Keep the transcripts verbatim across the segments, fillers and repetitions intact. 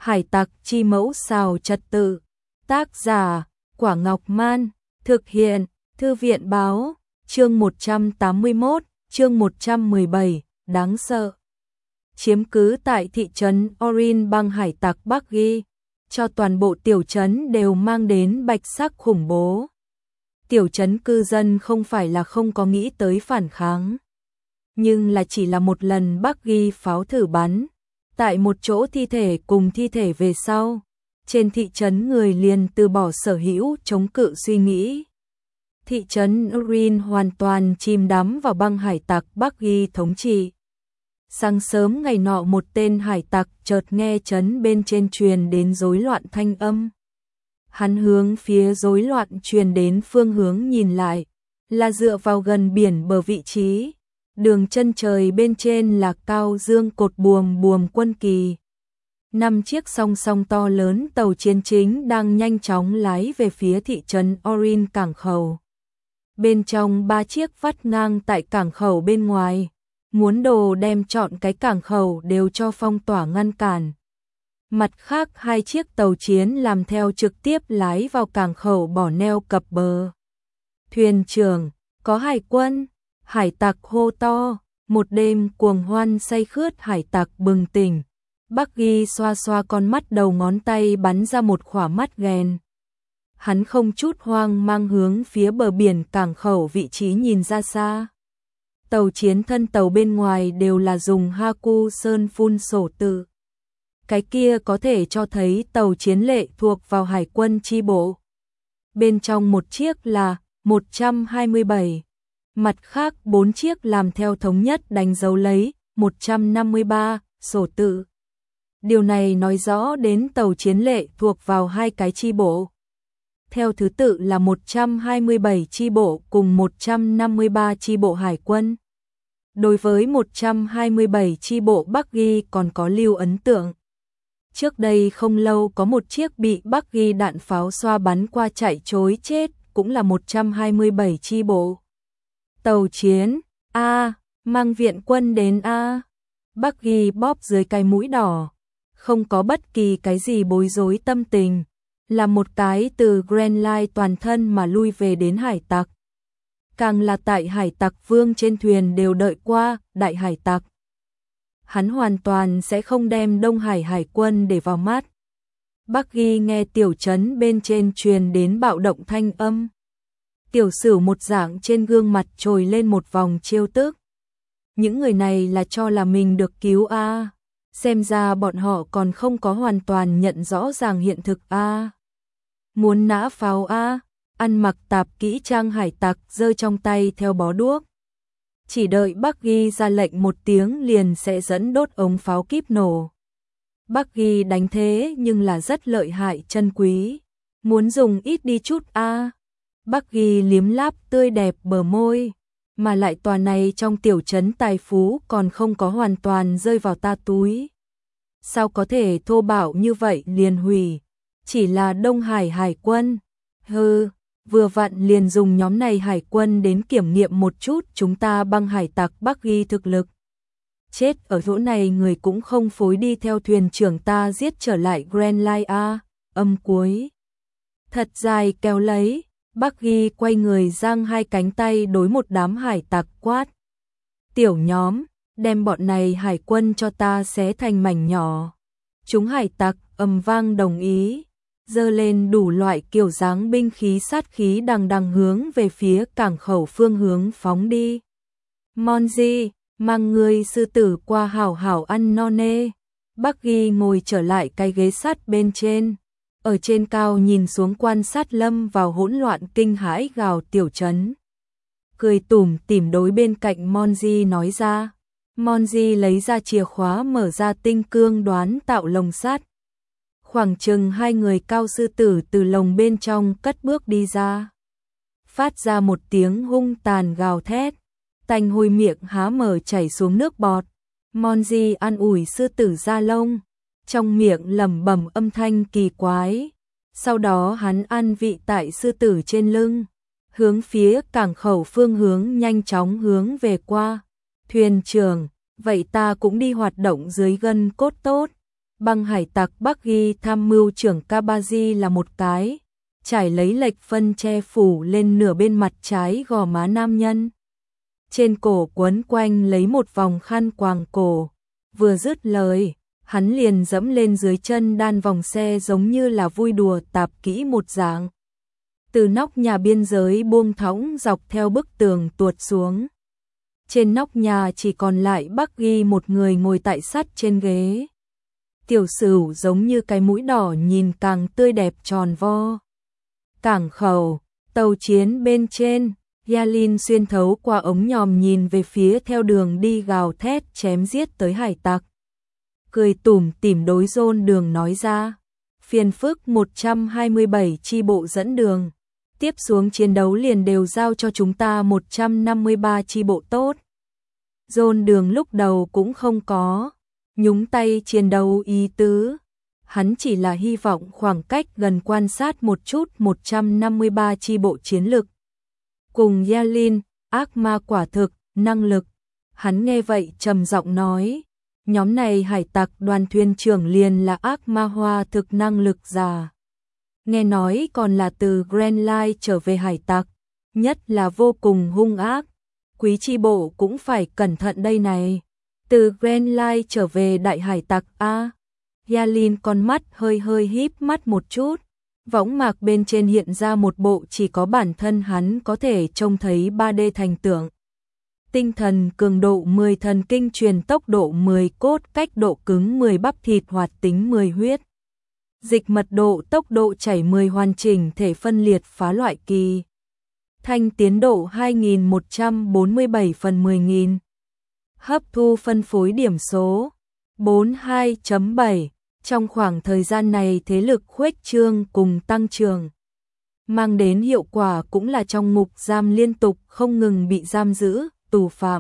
Hải tặc chi mẫu xào trật tự. Tác giả, Quả Ngọc Man. Thực hiện, Thư viện Báo. Chương một trăm tám mươi mốt, chương một trăm mười bảy, đáng sợ. Chiếm cứ tại thị trấn Orin băng hải tặc Bắc Ghi, cho toàn bộ tiểu trấn đều mang đến bạch sắc khủng bố. Tiểu trấn cư dân không phải là không có nghĩ tới phản kháng, nhưng là chỉ là một lần Bắc Ghi pháo thử bắn, tại một chỗ thi thể cùng thi thể về sau, trên thị trấn người liền từ bỏ sở hữu chống cự suy nghĩ. Thị trấn Orin hoàn toàn chìm đắm vào băng hải tặc Bắc Ghi thống trị. Sáng sớm ngày nọ một tên hải tặc chợt nghe trấn bên trên truyền đến rối loạn thanh âm. Hắn hướng phía rối loạn truyền đến phương hướng nhìn lại, là dựa vào gần biển bờ vị trí. Đường chân trời bên trên là cao dương cột buồm buồm quân kỳ. Năm chiếc song song to lớn tàu chiến chính đang nhanh chóng lái về phía thị trấn Orin cảng khẩu. Bên trong ba chiếc vắt ngang tại cảng khẩu bên ngoài, muốn đồ đem chọn cái cảng khẩu đều cho phong tỏa ngăn cản. Mặt khác hai chiếc tàu chiến làm theo trực tiếp lái vào cảng khẩu bỏ neo cập bờ. Thuyền trưởng, có hải quân, hải tặc hô to, một đêm cuồng hoan say khướt hải tặc bừng tỉnh. Bắc Ghi xoa xoa con mắt đầu ngón tay bắn ra một khỏa mắt ghen. Hắn không chút hoang mang hướng phía bờ biển cảng khẩu vị trí nhìn ra xa. Tàu chiến thân tàu bên ngoài đều là dùng Haku sơn phun sổ tự. Cái kia có thể cho thấy tàu chiến lệ thuộc vào hải quân chi bộ. Bên trong một chiếc là một trăm hai mươi bảy, mặt khác bốn chiếc làm theo thống nhất đánh dấu lấy một trăm năm mươi ba sổ tự. Điều này nói rõ đến tàu chiến lệ thuộc vào hai cái chi bộ. Theo thứ tự là một trăm hai mươi bảy chi bộ cùng một trăm năm mươi ba chi bộ hải quân. Đối với một trăm hai mươi bảy chi bộ Bắc Ghi còn có lưu ấn tượng. Trước đây không lâu có một chiếc bị Bắc Ghi đạn pháo xoa bắn qua chạy trối chết, cũng là một trăm hai mươi bảy chi bộ. Tàu chiến, A, mang viện quân đến A. Bắc Ghi bóp dưới cái mũi đỏ, không có bất kỳ cái gì bối rối tâm tình, là một cái từ Grand Line toàn thân mà lui về đến hải tặc. Càng là tại hải tặc vương trên thuyền đều đợi qua, đại hải tặc. Hắn hoàn toàn sẽ không đem Đông Hải hải quân để vào mắt. Bắc Ghi nghe tiểu trấn bên trên truyền đến bạo động thanh âm. Tiểu sử một dạng trên gương mặt trồi lên một vòng trêu tức. Những người này là cho là mình được cứu a, xem ra bọn họ còn không có hoàn toàn nhận rõ ràng hiện thực a. Muốn nã pháo a, ăn mặc tạp kỹ trang hải tặc giơ trong tay theo bó đuốc. Chỉ đợi Bắc Ghi ra lệnh một tiếng liền sẽ dẫn đốt ống pháo kíp nổ. Bắc Ghi đánh thế nhưng là rất lợi hại chân quý, muốn dùng ít đi chút a. Bắc Ghi liếm láp tươi đẹp bờ môi, mà lại tòa này trong tiểu trấn tài phú còn không có hoàn toàn rơi vào ta túi. Sao có thể thô bạo như vậy liền hủy, chỉ là Đông Hải hải quân. Hừ, vừa vặn liền dùng nhóm này hải quân đến kiểm nghiệm một chút chúng ta băng hải tặc Bắc Ghi thực lực. Chết ở chỗ này người cũng không phối đi theo thuyền trưởng ta giết trở lại Grand Line A, âm cuối. Thật dài kéo lấy, Bắc Ghi quay người giang hai cánh tay đối một đám hải tặc quát. Tiểu nhóm, đem bọn này hải quân cho ta xé thành mảnh nhỏ. Chúng hải tặc ầm vang đồng ý, giơ lên đủ loại kiểu dáng binh khí sát khí đằng đằng hướng về phía cảng khẩu phương hướng phóng đi. Monji, mang người sư tử qua hảo hảo ăn no nê. Bắc Ghi ngồi trở lại cái ghế sắt bên trên, ở trên cao nhìn xuống quan sát lâm vào hỗn loạn kinh hãi gào tiểu trấn. Cười tủm tỉm đối bên cạnh Monji nói ra. Monji lấy ra chìa khóa mở ra tinh cương đoán tạo lồng sắt. Khoảng chừng hai người cao sư tử từ lồng bên trong cất bước đi ra. Phát ra một tiếng hung tàn gào thét. Tanh hôi miệng há mở chảy xuống nước bọt. Monji an ủi sư tử da lông, trong miệng lẩm bẩm âm thanh kỳ quái. Sau đó hắn an vị tại sư tử trên lưng, hướng phía cảng khẩu phương hướng nhanh chóng hướng về qua. Thuyền trưởng, vậy ta cũng đi hoạt động dưới gân cốt tốt. Băng hải tặc Bắc Ghi tham mưu trưởng Kabaji là một cái, trải lấy lệch phân che phủ lên nửa bên mặt trái gò má nam nhân. Trên cổ quấn quanh lấy một vòng khăn quàng cổ, vừa dứt lời, hắn liền dẫm lên dưới chân đan vòng xe giống như là vui đùa tạp kỹ một dạng. Từ nóc nhà biên giới buông thõng dọc theo bức tường tuột xuống. Trên nóc nhà chỉ còn lại Bắc Ghi một người ngồi tại sắt trên ghế. Tiểu Sửu giống như cái mũi đỏ nhìn càng tươi đẹp tròn vo. Cảng khẩu, tàu chiến bên trên, Yalin xuyên thấu qua ống nhòm nhìn về phía theo đường đi gào thét chém giết tới hải tặc. Cười tủm tỉm đối John Đường nói ra, phiền phức một trăm hai mươi bảy chi bộ dẫn đường, tiếp xuống chiến đấu liền đều giao cho chúng ta một trăm năm mươi ba chi bộ tốt. John Đường lúc đầu cũng không có nhúng tay chiến đấu ý tứ, hắn chỉ là hy vọng khoảng cách gần quan sát một chút một trăm năm mươi ba chi bộ chiến lực. Cùng Yalin, ác ma quả thực, năng lực. Hắn nghe vậy trầm giọng nói, nhóm này hải tặc đoàn thuyền trưởng liền là ác ma hoa thực năng lực giả. Nghe nói còn là từ Grand Line trở về hải tặc, nhất là vô cùng hung ác. Quý chi bộ cũng phải cẩn thận đây này. Từ Grand Line trở về đại hải tặc A. Yalin con mắt hơi hơi híp mắt một chút. Võng mạc bên trên hiện ra một bộ chỉ có bản thân hắn có thể trông thấy ba D thành tượng. Tinh thần cường độ mười, thần kinh truyền tốc độ mười, cốt cách độ cứng mười, bắp thịt hoạt tính mười, huyết dịch mật độ tốc độ chảy mười, hoàn chỉnh thể phân liệt phá loại kỳ thanh tiến độ hai nghìn một trăm bốn mươi bảy phần mười nghìn. Hấp thu phân phối điểm số bốn mươi hai chấm bảy. Trong khoảng thời gian này thế lực khuếch trương cùng tăng trưởng, mang đến hiệu quả cũng là trong ngục giam liên tục không ngừng bị giam giữ, tù phạm.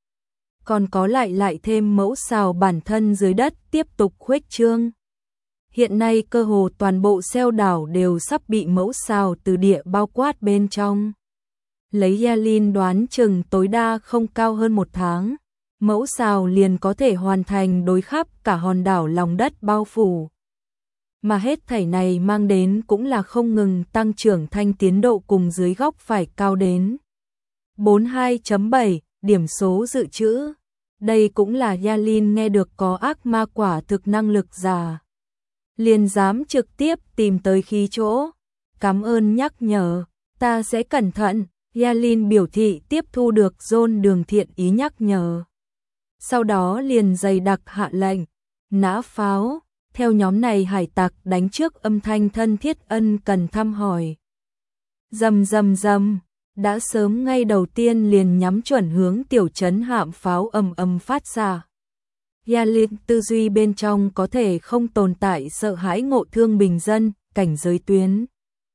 Còn có lại lại thêm mẫu xào bản thân dưới đất tiếp tục khuếch trương. Hiện nay cơ hồ toàn bộ xeo đảo đều sắp bị mẫu xào từ địa bao quát bên trong. Lấy Yalin đoán chừng tối đa không cao hơn một tháng. Mẫu xào liền có thể hoàn thành đối khắp cả hòn đảo lòng đất bao phủ. Mà hết thảy này mang đến cũng là không ngừng tăng trưởng thanh tiến độ cùng dưới góc phải cao đến bốn mươi hai chấm bảy điểm số dự trữ. Đây cũng là Yalin nghe được có ác ma quả thực năng lực giả, liền dám trực tiếp tìm tới khí chỗ. Cảm ơn nhắc nhở, ta sẽ cẩn thận. Yalin biểu thị tiếp thu được John Đường thiện ý nhắc nhở. Sau đó liền dày đặc hạ lệnh, nã pháo, theo nhóm này hải tặc đánh trước âm thanh thân thiết ân cần thăm hỏi. Rầm rầm rầm, đã sớm ngay đầu tiên liền nhắm chuẩn hướng tiểu trấn hạm pháo ầm ầm phát ra. Yalin tư duy bên trong có thể không tồn tại sợ hãi ngộ thương bình dân, cảnh giới tuyến.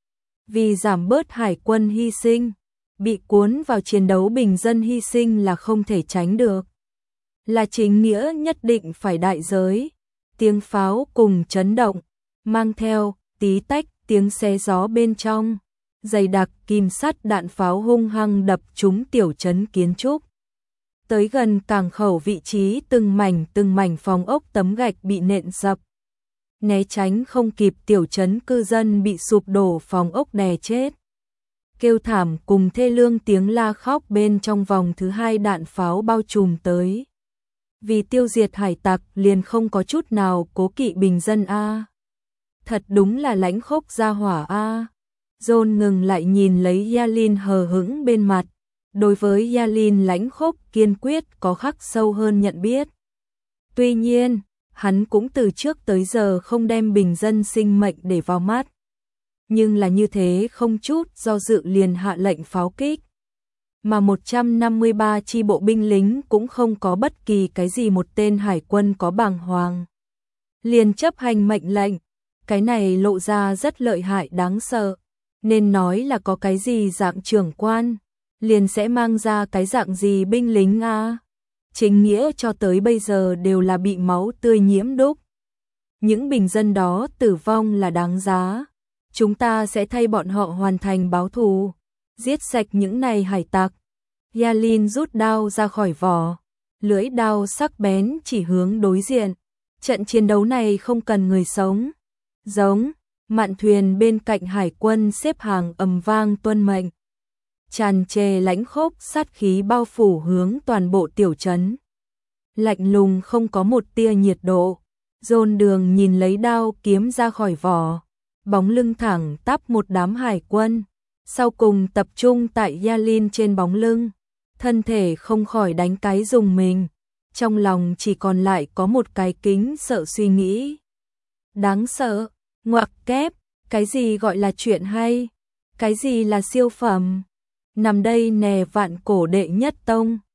Vì giảm bớt hải quân hy sinh, bị cuốn vào chiến đấu bình dân hy sinh là không thể tránh được. Là chính nghĩa nhất định phải đại giới. Tiếng pháo cùng chấn động, mang theo tí tách tiếng xé gió bên trong, dày đặc kim sắt đạn pháo hung hăng đập trúng tiểu trấn kiến trúc. Tới gần cảng khẩu vị trí từng mảnh từng mảnh phòng ốc tấm gạch bị nện sập. Né tránh không kịp tiểu trấn cư dân bị sụp đổ phòng ốc đè chết. Kêu thảm cùng thê lương tiếng la khóc bên trong vòng thứ hai đạn pháo bao trùm tới. Vì tiêu diệt hải tặc liền không có chút nào cố kỵ bình dân a. Thật đúng là lãnh khốc ra hỏa a. John ngừng lại nhìn lấy Yalin hờ hững bên mặt. Đối với Yalin lãnh khốc kiên quyết có khắc sâu hơn nhận biết. Tuy nhiên, hắn cũng từ trước tới giờ không đem bình dân sinh mệnh để vào mắt. Nhưng là như thế không chút do dự liền hạ lệnh pháo kích. Mà một trăm năm mươi ba chi bộ binh lính cũng không có bất kỳ cái gì một tên hải quân có bàng hoàng. Liền chấp hành mệnh lệnh, cái này lộ ra rất lợi hại đáng sợ, nên nói là có cái gì dạng trưởng quan, liền sẽ mang ra cái dạng gì binh lính a. Chính nghĩa cho tới bây giờ đều là bị máu tươi nhiễm đúc. Những bình dân đó tử vong là đáng giá, chúng ta sẽ thay bọn họ hoàn thành báo thù. Giết sạch những này hải tặc. Yalin rút đao ra khỏi vỏ, lưỡi đao sắc bén chỉ hướng đối diện. Trận chiến đấu này không cần người sống. Giống, mạn thuyền bên cạnh hải quân xếp hàng ầm vang tuân mệnh. Tràn trề lãnh khốc sát khí bao phủ hướng toàn bộ tiểu trấn. Lạnh lùng không có một tia nhiệt độ. Dồn Đường nhìn lấy đao kiếm ra khỏi vỏ, bóng lưng thẳng tắp một đám hải quân, sau cùng tập trung tại Yalin trên bóng lưng, thân thể không khỏi đánh cái rùng mình, trong lòng chỉ còn lại có một cái kính sợ suy nghĩ. Đáng sợ, ngoặc kép, cái gì gọi là chuyện hay, cái gì là siêu phẩm, nằm đây nè vạn cổ đệ nhất tông.